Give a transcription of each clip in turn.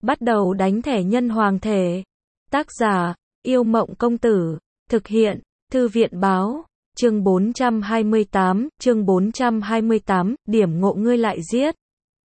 Bắt đầu đánh thẻ nhân hoàng thể. Tác giả, Yêu Mộng Công Tử. Thực hiện, Thư viện Báo. Chương 428, điểm ngộ ngươi lại giết.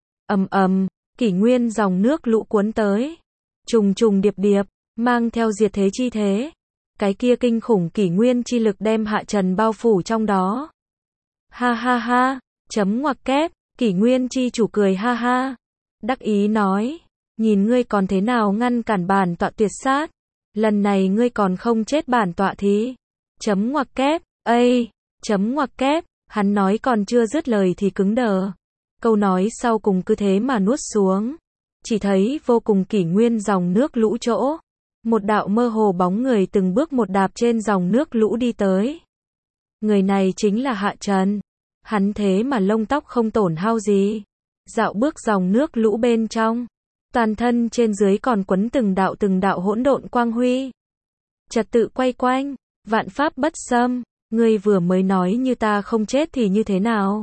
Kỷ nguyên dòng nước lũ cuốn tới. Trùng trùng điệp điệp, mang theo diệt thế chi thế. Cái kia kinh khủng kỷ nguyên chi lực đem Hạ Trần bao phủ trong đó. Ha ha ha, chấm ngoặc kép, kỷ nguyên chi chủ cười ha ha. Đắc ý nói, nhìn ngươi còn thế nào ngăn cản bản tọa tuyệt sát. Lần này ngươi còn không chết bản tọa thì. Chấm ngoặc kép, chấm ngoặc kép, hắn nói còn chưa dứt lời thì cứng đờ. Câu nói sau cùng cứ thế mà nuốt xuống. Chỉ thấy vô cùng kỷ nguyên dòng nước lũ chỗ. Một đạo mơ hồ bóng người từng bước một đạp trên dòng nước lũ đi tới. Người này chính là Hạ Trần. Hắn thế mà lông tóc không tổn hao gì. Dạo bước dòng nước lũ bên trong. Toàn thân trên dưới còn quấn từng đạo hỗn độn quang huy. Trật tự quay quanh, vạn pháp bất xâm. Ngươi vừa mới nói như ta không chết thì như thế nào?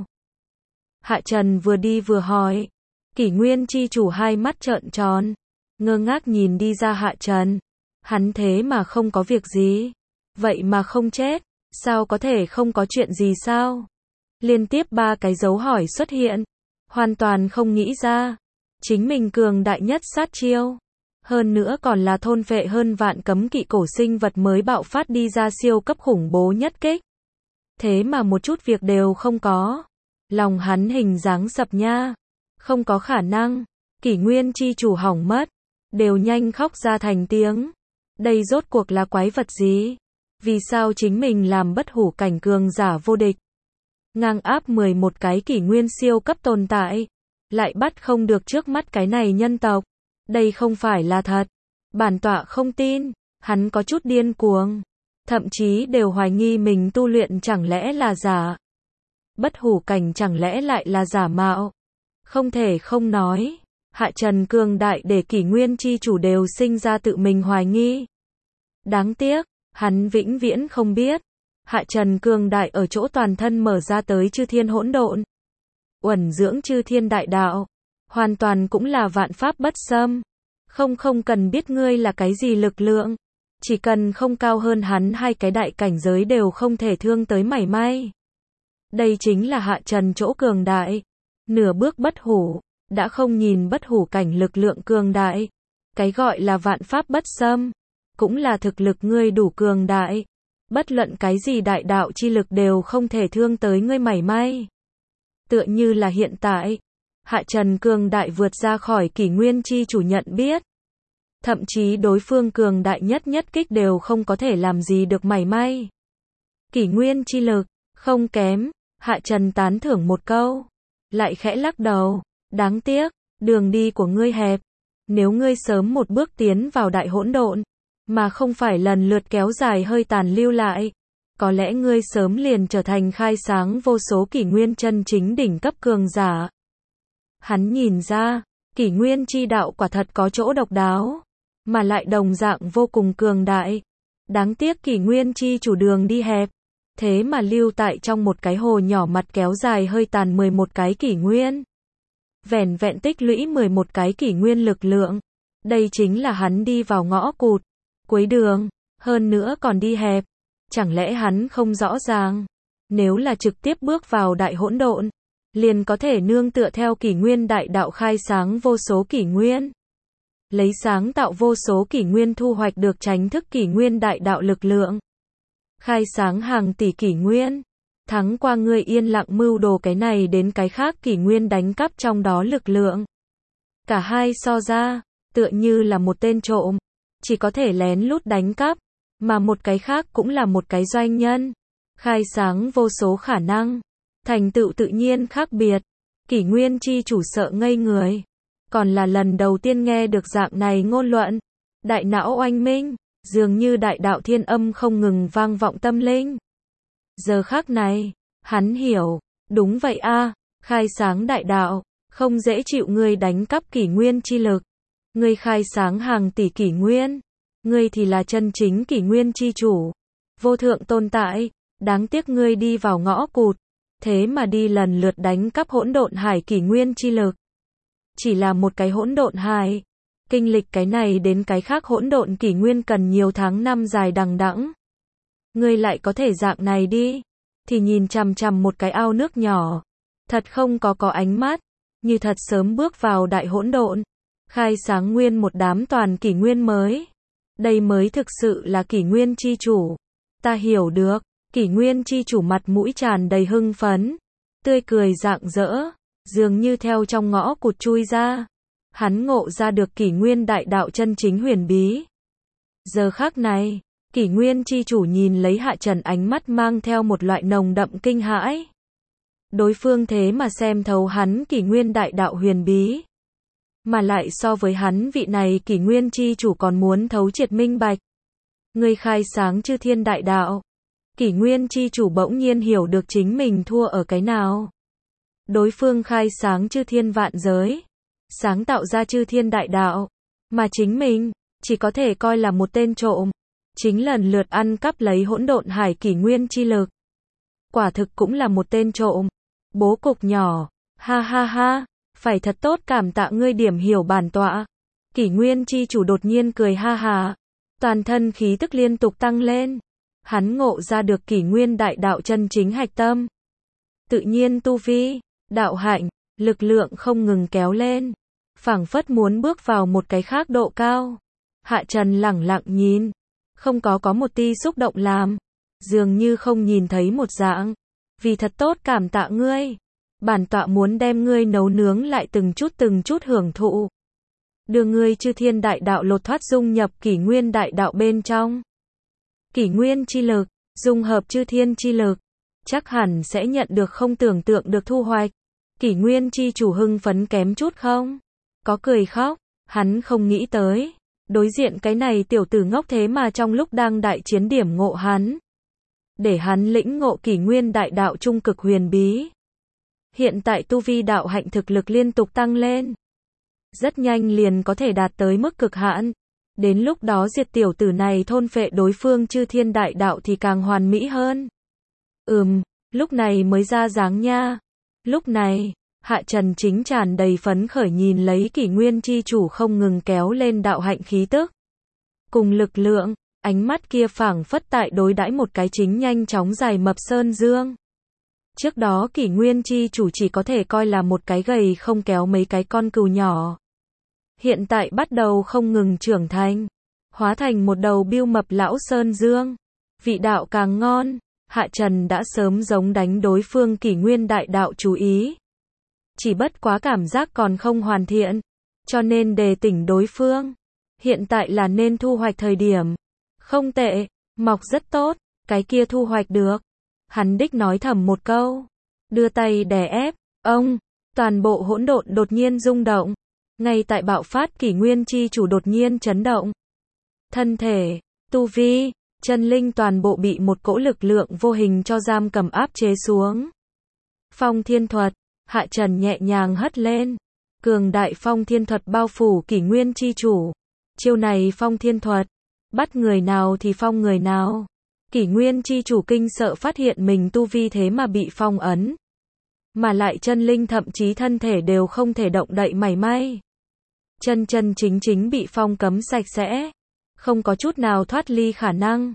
Hạ Trần vừa đi vừa hỏi. Kỷ nguyên chi chủ hai mắt trợn tròn. Ngơ ngác nhìn đi ra Hạ Trần. Hắn thế mà không có việc gì. Vậy mà không chết. Sao có thể không có chuyện gì sao? Liên tiếp 3 cái dấu hỏi xuất hiện. Hoàn toàn không nghĩ ra. Chính mình cường đại nhất sát chiêu. Hơn nữa còn là thôn phệ hơn vạn cấm kỵ cổ sinh vật mới bạo phát đi ra siêu cấp khủng bố nhất kích. Thế mà một chút việc đều không có. Lòng hắn hình dáng sập nha. Không có khả năng. Kỷ nguyên chi chủ hỏng mất. Đều nhanh khóc ra thành tiếng. Đây rốt cuộc là quái vật gì? Vì sao chính mình làm bất hủ cảnh cường giả vô địch? Ngang áp 11 cái kỷ nguyên siêu cấp tồn tại. Lại bắt không được trước mắt cái này nhân tộc. Đây không phải là thật. Bản tọa không tin. Hắn có chút điên cuồng. Thậm chí đều hoài nghi mình tu luyện chẳng lẽ là giả. Bất hủ cảnh chẳng lẽ lại là giả mạo. Không thể không nói. Hạ Trần cường đại để kỷ nguyên chi chủ đều sinh ra tự mình hoài nghi. Đáng tiếc, hắn vĩnh viễn không biết. Hạ Trần cường đại ở chỗ toàn thân mở ra tới chư thiên hỗn độn. Uẩn dưỡng chư thiên đại đạo. Hoàn toàn cũng là vạn pháp bất xâm. Không cần biết ngươi là cái gì lực lượng. Chỉ cần không cao hơn hắn 2 cái đại cảnh giới đều không thể thương tới mảy may. Đây chính là Hạ Trần chỗ cường đại. Nửa bước bất hủ. Đã không nhìn bất hủ cảnh lực lượng cường đại. Cái gọi là vạn pháp bất xâm. Cũng là thực lực ngươi đủ cường đại. Bất luận cái gì đại đạo chi lực đều không thể thương tới ngươi mảy may. Tựa như là hiện tại. Hạ Trần cường đại vượt ra khỏi kỷ nguyên chi chủ nhận biết. Thậm chí đối phương cường đại nhất kích đều không có thể làm gì được mảy may. Kỷ nguyên chi lực, không kém. Hạ Trần tán thưởng một câu. Lại khẽ lắc đầu. Đáng tiếc, đường đi của ngươi hẹp. Nếu ngươi sớm một bước tiến vào đại hỗn độn, mà không phải lần lượt kéo dài hơi tàn lưu lại, có lẽ ngươi sớm liền trở thành khai sáng vô số kỷ nguyên chân chính đỉnh cấp cường giả. Hắn nhìn ra, kỷ nguyên chi đạo quả thật có chỗ độc đáo, mà lại đồng dạng vô cùng cường đại. Đáng tiếc kỷ nguyên chi chủ đường đi hẹp, thế mà lưu tại trong một cái hồ nhỏ mặt kéo dài hơi tàn 11 cái kỷ nguyên. Vẻn vẹn tích lũy 11 cái kỷ nguyên lực lượng. Đây chính là hắn đi vào ngõ cụt, cuối đường, hơn nữa còn đi hẹp. Chẳng lẽ hắn không rõ ràng, nếu là trực tiếp bước vào đại hỗn độn, liền có thể nương tựa theo kỷ nguyên đại đạo khai sáng vô số kỷ nguyên. Lấy sáng tạo vô số kỷ nguyên thu hoạch được tránh thức kỷ nguyên đại đạo lực lượng. Khai sáng hàng tỷ kỷ nguyên. Thắng qua ngươi yên lặng mưu đồ cái này đến cái khác kỷ nguyên đánh cắp trong đó lực lượng. Cả hai so ra, tựa như là một tên trộm. Chỉ có thể lén lút đánh cắp. Mà một cái khác cũng là một cái doanh nhân. Khai sáng vô số khả năng. Thành tựu tự nhiên khác biệt. Kỷ nguyên chi chủ sợ ngây người. Còn là lần đầu tiên nghe được dạng này ngôn luận. Đại não oanh minh. Dường như đại đạo thiên âm không ngừng vang vọng tâm linh. Giờ khắc này, hắn hiểu. Đúng vậy a, khai sáng đại đạo. Không dễ chịu ngươi đánh cắp kỷ nguyên chi lực. Ngươi khai sáng hàng tỷ kỷ nguyên. Ngươi thì là chân chính kỷ nguyên chi chủ. Vô thượng tồn tại. Đáng tiếc ngươi đi vào ngõ cụt. Thế mà đi lần lượt đánh cắp hỗn độn hải kỷ nguyên chi lực. Chỉ là một cái hỗn độn hải. Kinh lịch cái này đến cái khác hỗn độn kỷ nguyên cần nhiều tháng năm dài đằng đẵng. Ngươi lại có thể dạng này đi, thì nhìn chằm chằm một cái ao nước nhỏ, thật không có ánh mắt, như thật sớm bước vào đại hỗn độn, khai sáng nguyên một đám toàn kỷ nguyên mới. Đây mới thực sự là kỷ nguyên chi chủ. Ta hiểu được, kỷ nguyên chi chủ mặt mũi tràn đầy hưng phấn, tươi cười rạng rỡ, dường như theo trong ngõ cụt chui ra. Hắn ngộ ra được kỷ nguyên đại đạo chân chính huyền bí. Giờ khắc này, kỷ nguyên chi chủ nhìn lấy Hạ Trần ánh mắt mang theo một loại nồng đậm kinh hãi. Đối phương thế mà xem thấu hắn kỷ nguyên đại đạo huyền bí. Mà lại so với hắn vị này kỷ nguyên chi chủ còn muốn thấu triệt minh bạch. Người khai sáng chư thiên đại đạo. Kỷ nguyên chi chủ bỗng nhiên hiểu được chính mình thua ở cái nào. Đối phương khai sáng chư thiên vạn giới, sáng tạo ra chư thiên đại đạo, mà chính mình chỉ có thể coi là một tên trộm, chính lần lượt ăn cắp lấy hỗn độn hải kỷ nguyên chi lực. Quả thực cũng là một tên trộm. Bố cục nhỏ, ha ha ha, phải thật tốt cảm tạ ngươi điểm hiểu bản tọa. Kỷ nguyên chi chủ đột nhiên cười ha ha, toàn thân khí tức liên tục tăng lên. Hắn ngộ ra được kỷ nguyên đại đạo chân chính hạch tâm. Tự nhiên tu vi, đạo hạnh, lực lượng không ngừng kéo lên, phảng phất muốn bước vào một cái khác độ cao. Hạ Trần lẳng lặng nhìn, không có một ti xúc động làm, dường như không nhìn thấy một dạng. Vì thật tốt cảm tạ ngươi, bản tọa muốn đem ngươi nấu nướng lại từng chút hưởng thụ. Đưa ngươi chư thiên đại đạo lột thoát dung nhập kỷ nguyên đại đạo bên trong. Kỷ nguyên chi lực, dung hợp chư thiên chi lực, chắc hẳn sẽ nhận được không tưởng tượng được thu hoạch. Kỷ nguyên chi chủ hưng phấn kém chút không? Có cười khóc, hắn không nghĩ tới. Đối diện cái này tiểu tử ngốc thế mà trong lúc đang đại chiến điểm ngộ hắn. Để hắn lĩnh ngộ kỷ nguyên đại đạo trung cực huyền bí. Hiện tại tu vi đạo hạnh thực lực liên tục tăng lên. Rất nhanh liền có thể đạt tới mức cực hạn. Đến lúc đó diệt tiểu tử này thôn phệ đối phương chư thiên đại đạo thì càng hoàn mỹ hơn. Lúc này mới ra dáng nha. Lúc này, Hạ Trần chính tràn đầy phấn khởi nhìn lấy kỷ nguyên chi chủ không ngừng kéo lên đạo hạnh khí tức. Cùng lực lượng, ánh mắt kia phảng phất tại đối đãi một cái chính nhanh chóng dài mập sơn dương. Trước đó kỷ nguyên chi chủ chỉ có thể coi là một cái gầy không kéo mấy cái con cừu nhỏ. Hiện tại bắt đầu không ngừng trưởng thành, hóa thành một đầu biêu mập lão sơn dương. Vị đạo càng ngon, Hạ Trần đã sớm giống đánh đối phương kỷ nguyên đại đạo chú ý. Chỉ bất quá cảm giác còn không hoàn thiện, cho nên đề tỉnh đối phương. Hiện tại là nên thu hoạch thời điểm. Không tệ, mọc rất tốt, cái kia thu hoạch được. Hắn đích nói thầm một câu, đưa tay đè ép, toàn bộ hỗn độn đột nhiên rung động. Ngay tại bạo phát kỷ nguyên chi chủ đột nhiên chấn động. Thân thể, tu vi, chân linh toàn bộ bị một cỗ lực lượng vô hình cho giam cầm áp chế xuống. Phong thiên thuật, Hạ Trần nhẹ nhàng hất lên. Cường đại phong thiên thuật bao phủ kỷ nguyên chi chủ. Chiêu này phong thiên thuật, bắt người nào thì phong người nào. Kỷ nguyên chi chủ kinh sợ phát hiện mình tu vi thế mà bị phong ấn. Mà lại chân linh thậm chí thân thể đều không thể động đậy mảy may. Chân chính bị phong cấm sạch sẽ. Không có chút nào thoát ly khả năng.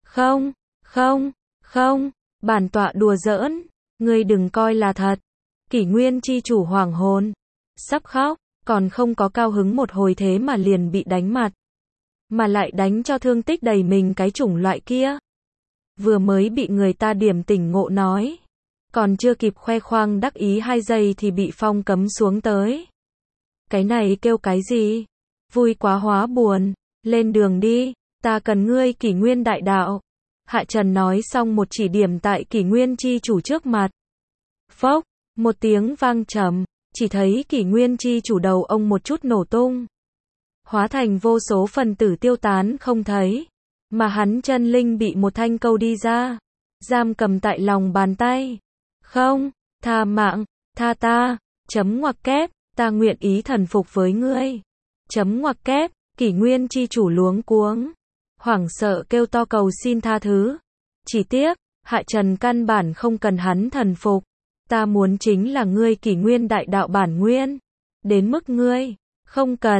Không, bản tọa đùa giỡn. Ngươi đừng coi là thật. Kỷ nguyên chi chủ hoàng hồn. Sắp khóc, còn không có cao hứng một hồi thế mà liền bị đánh mặt. Mà lại đánh cho thương tích đầy mình cái chủng loại kia. Vừa mới bị người ta điểm tỉnh ngộ nói. Còn chưa kịp khoe khoang đắc ý 2 giây thì bị phong cấm xuống tới. Cái này kêu cái gì? Vui quá hóa buồn. Lên đường đi, ta cần ngươi kỷ nguyên đại đạo. Hạ Trần nói xong một chỉ điểm tại kỷ nguyên chi chủ trước mặt. Phốc, một tiếng vang trầm, chỉ thấy kỷ nguyên chi chủ đầu ông một chút nổ tung. Hóa thành vô số phần tử tiêu tán không thấy. Mà hắn chân linh bị một thanh câu đi ra. Giam cầm tại lòng bàn tay. Không, tha mạng, tha ta, chấm ngoặc kép, ta nguyện ý thần phục với ngươi. Chấm ngoặc kép, kỷ nguyên chi chủ luống cuống. Hoảng sợ kêu to cầu xin tha thứ. Chỉ tiếc, Hạ Trần căn bản không cần hắn thần phục. Ta muốn chính là ngươi kỷ nguyên đại đạo bản nguyên. Đến mức ngươi, không cần,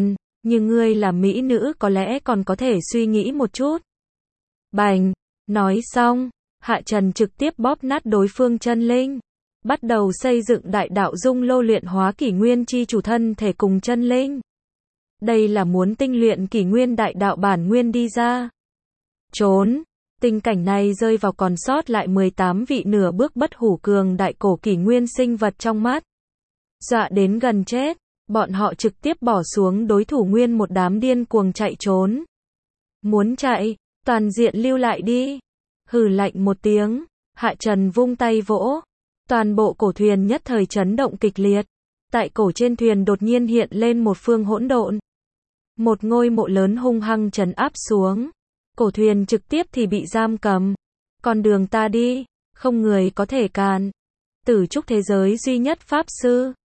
Nhưng ngươi là mỹ nữ có lẽ còn có thể suy nghĩ một chút. Bành, nói xong, Hạ Trần trực tiếp bóp nát đối phương chân linh. Bắt đầu xây dựng đại đạo dung lô luyện hóa kỷ nguyên chi chủ thân thể cùng chân linh. Đây là muốn tinh luyện kỷ nguyên đại đạo bản nguyên đi ra. Trốn. Tình cảnh này rơi vào còn sót lại 18 vị nửa bước bất hủ cường đại cổ kỷ nguyên sinh vật trong mắt. Dọa đến gần chết, bọn họ trực tiếp bỏ xuống đối thủ nguyên một đám điên cuồng chạy trốn. Muốn chạy, toàn diện lưu lại đi. Hừ lạnh một tiếng, Hạ Trần vung tay vỗ. Toàn bộ cổ thuyền nhất thời chấn động kịch liệt. Tại cổ trên thuyền đột nhiên hiện lên một phương hỗn độn. Một ngôi mộ lớn hung hăng trấn áp xuống. Cổ thuyền trực tiếp thì bị giam cầm. Con đường ta đi, không người có thể cản. Tử trúc thế giới duy nhất pháp sư.